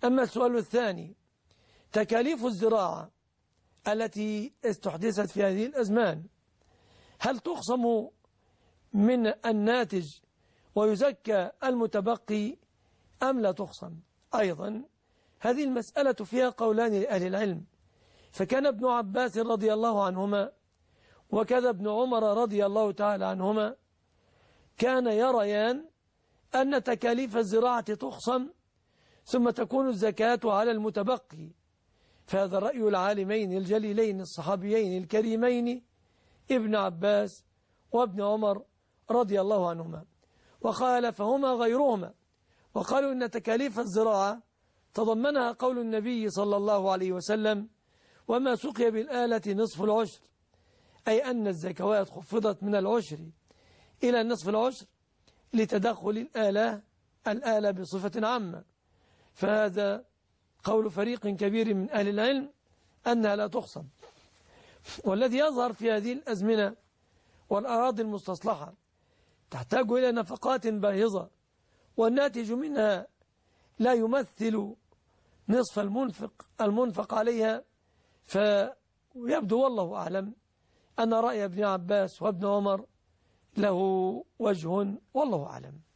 أما السؤال الثاني: تكاليف الزراعة التي استحدثت في هذه الأزمان هل تخصم من الناتج ويزكى المتبقي أم لا تخصم؟ أيضا هذه المسألة فيها قولان لأهل العلم، فكان ابن عباس رضي الله عنهما وكذا ابن عمر رضي الله تعالى عنهما كان يريان أن تكاليف الزراعة تخصم ثم تكون الزكاة على المتبقي، فهذا رأي العالمين الجليلين الصحابيين الكريمين ابن عباس وابن عمر رضي الله عنهما. وخالفهما غيرهما وقالوا إن تكاليف الزراعة تضمنها قول النبي صلى الله عليه وسلم: وما سقي بالآلة نصف العشر، أي أن الزكوات خفضت من العشر إلى نصف العشر لتدخل الآلة بصفة عامة. فهذا قول فريق كبير من أهل العلم أنها لا تخصم. والذي يظهر في هذه الأزمنة والأراضي المستصلحة تحتاج إلى نفقات باهظة، والناتج منها لا يمثل نصف المنفق عليها. فيبدو والله أعلم أن رأي ابن عباس وابن عمر له وجه، والله أعلم.